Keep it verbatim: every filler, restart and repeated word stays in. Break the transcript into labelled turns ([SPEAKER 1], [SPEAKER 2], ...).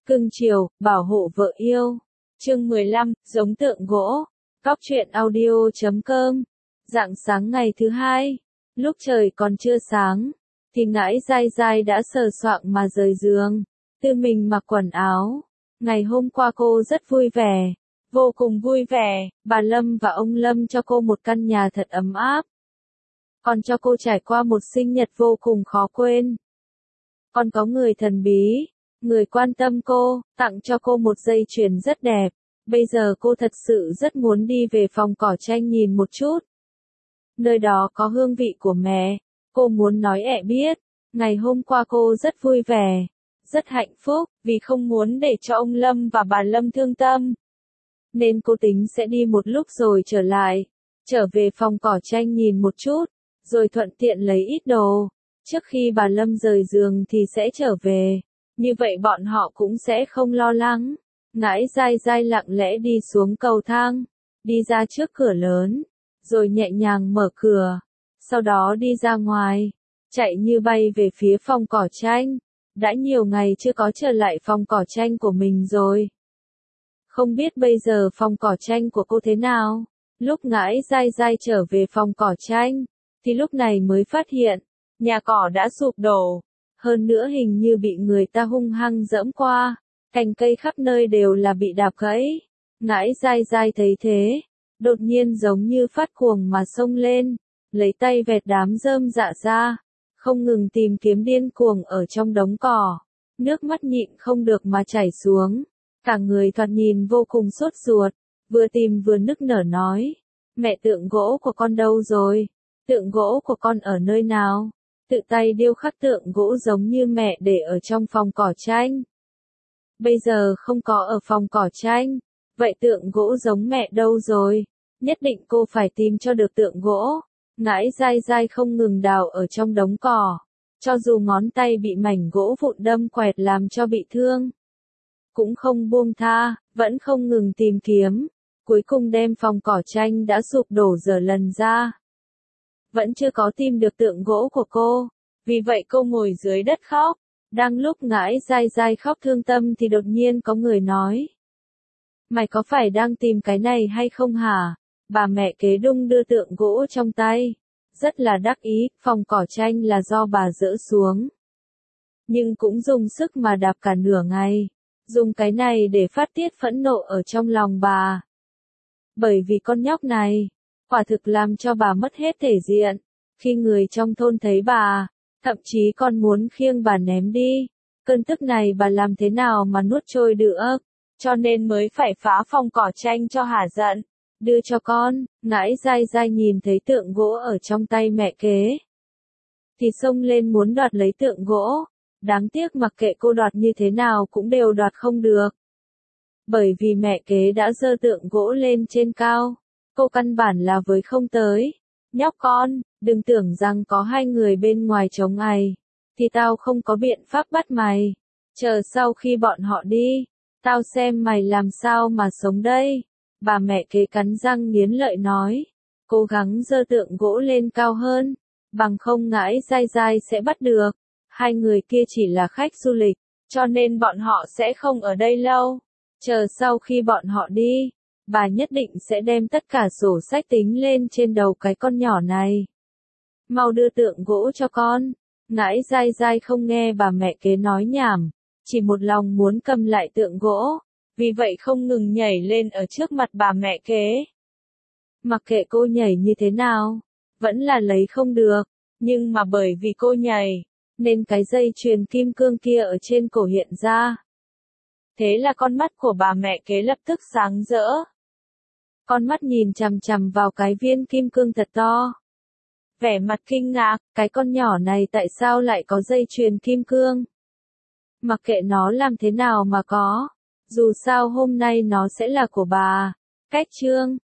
[SPEAKER 1] Cưng chiều, bảo hộ vợ yêu. Chương mười lăm, giống tượng gỗ. Cóc truyện audio chấm com. Rạng sáng ngày thứ hai, lúc trời còn chưa sáng, thì Ngãi Dai Dai đã sờ soạng mà rời giường, tự mình mặc quần áo. Ngày hôm qua cô rất vui vẻ, vô cùng vui vẻ, bà Lâm và ông Lâm cho cô một căn nhà thật ấm áp. Còn cho cô trải qua một sinh nhật vô cùng khó quên. Còn có người thần bí, người quan tâm cô, tặng cho cô một dây chuyền rất đẹp. Bây giờ cô thật sự rất muốn đi về phòng cỏ tranh nhìn một chút. Nơi đó có hương vị của mẹ, cô muốn nói ẹ biết. Ngày hôm qua cô rất vui vẻ, rất hạnh phúc, vì không muốn để cho ông Lâm và bà Lâm thương tâm. Nên cô tính sẽ đi một lúc rồi trở lại, trở về phòng cỏ tranh nhìn một chút, rồi thuận tiện lấy ít đồ. Trước khi bà Lâm rời giường thì sẽ trở về, như vậy bọn họ cũng sẽ không lo lắng. Ngãi Dai Dai lặng lẽ đi xuống cầu thang, đi ra trước cửa lớn, rồi nhẹ nhàng mở cửa, sau đó đi ra ngoài, chạy như bay về phía phòng cỏ tranh. Đã nhiều ngày chưa có trở lại phòng cỏ tranh của mình rồi. Không biết bây giờ phòng cỏ tranh của cô thế nào? Lúc Ngãi Dai Dai trở về phòng cỏ tranh, thì lúc này mới phát hiện, nhà cỏ đã sụp đổ, hơn nữa hình như bị người ta hung hăng dẫm qua. Cành cây khắp nơi đều là bị đạp gãy. Ngãi Dai Dai thấy thế, đột nhiên giống như phát cuồng mà xông lên, lấy tay vẹt đám rơm rạ ra, không ngừng tìm kiếm điên cuồng ở trong đống cỏ. Nước mắt nhịn không được mà chảy xuống, cả người thoạt nhìn vô cùng sốt ruột, vừa tìm vừa nức nở nói, mẹ tượng gỗ của con đâu rồi? Tượng gỗ của con ở nơi nào? Tự tay điêu khắc tượng gỗ giống như mẹ để ở trong phòng cỏ tranh. Bây giờ không có ở phòng cỏ tranh, vậy tượng gỗ giống mẹ đâu rồi? Nhất định cô phải tìm cho được tượng gỗ. Ngãi Dai Dai không ngừng đào ở trong đống cỏ, cho dù ngón tay bị mảnh gỗ vụn đâm quẹt làm cho bị thương, cũng không buông tha, vẫn không ngừng tìm kiếm, cuối cùng đem phòng cỏ tranh đã sụp đổ dở lần ra. Vẫn chưa có tìm được tượng gỗ của cô, vì vậy cô ngồi dưới đất khóc. Đang lúc Ngãi Dai Dai khóc thương tâm thì đột nhiên có người nói, mày có phải đang tìm cái này hay không hả? Bà mẹ kế đung đưa tượng gỗ trong tay, rất là đắc ý, phòng cỏ tranh là do bà dỡ xuống. Nhưng cũng dùng sức mà đạp cả nửa ngày, dùng cái này để phát tiết phẫn nộ ở trong lòng bà. Bởi vì con nhóc này, quả thực làm cho bà mất hết thể diện, khi người trong thôn thấy bà, thậm chí còn muốn khiêng bà ném đi. Cơn tức này bà làm thế nào mà nuốt trôi được, cho nên mới phải phá phòng cỏ tranh cho hả giận. Đưa cho con. Ngãi Dai Dai nhìn thấy tượng gỗ ở trong tay mẹ kế, thì xông lên muốn đoạt lấy tượng gỗ. Đáng tiếc mặc kệ cô đoạt như thế nào cũng đều đoạt không được. Bởi vì mẹ kế đã giơ tượng gỗ lên trên cao, cô căn bản là với không tới. Nhóc con, đừng tưởng rằng có hai người bên ngoài chống ày, thì tao không có biện pháp bắt mày. Chờ sau khi bọn họ đi, tao xem mày làm sao mà sống đây. Bà mẹ kế cắn răng nghiến lợi nói, cố gắng giơ tượng gỗ lên cao hơn, bằng không Ngãi Dai Dai sẽ bắt được. Hai người kia chỉ là khách du lịch, cho nên bọn họ sẽ không ở đây lâu. Chờ sau khi bọn họ đi, bà nhất định sẽ đem tất cả sổ sách tính lên trên đầu cái con nhỏ này. Mau đưa tượng gỗ cho con. Ngãi Dai Dai không nghe bà mẹ kế nói nhảm, chỉ một lòng muốn cầm lại tượng gỗ, vì vậy không ngừng nhảy lên ở trước mặt bà mẹ kế. Mặc kệ cô nhảy như thế nào, vẫn là lấy không được, nhưng mà bởi vì cô nhảy, nên cái dây chuyền kim cương kia ở trên cổ hiện ra. Thế là con mắt của bà mẹ kế lập tức sáng rỡ. Con mắt nhìn chằm chằm vào cái viên kim cương thật to. Vẻ mặt kinh ngạc, cái con nhỏ này tại sao lại có dây chuyền kim cương? Mặc kệ nó làm thế nào mà có, dù sao hôm nay nó sẽ là của bà. Cách chương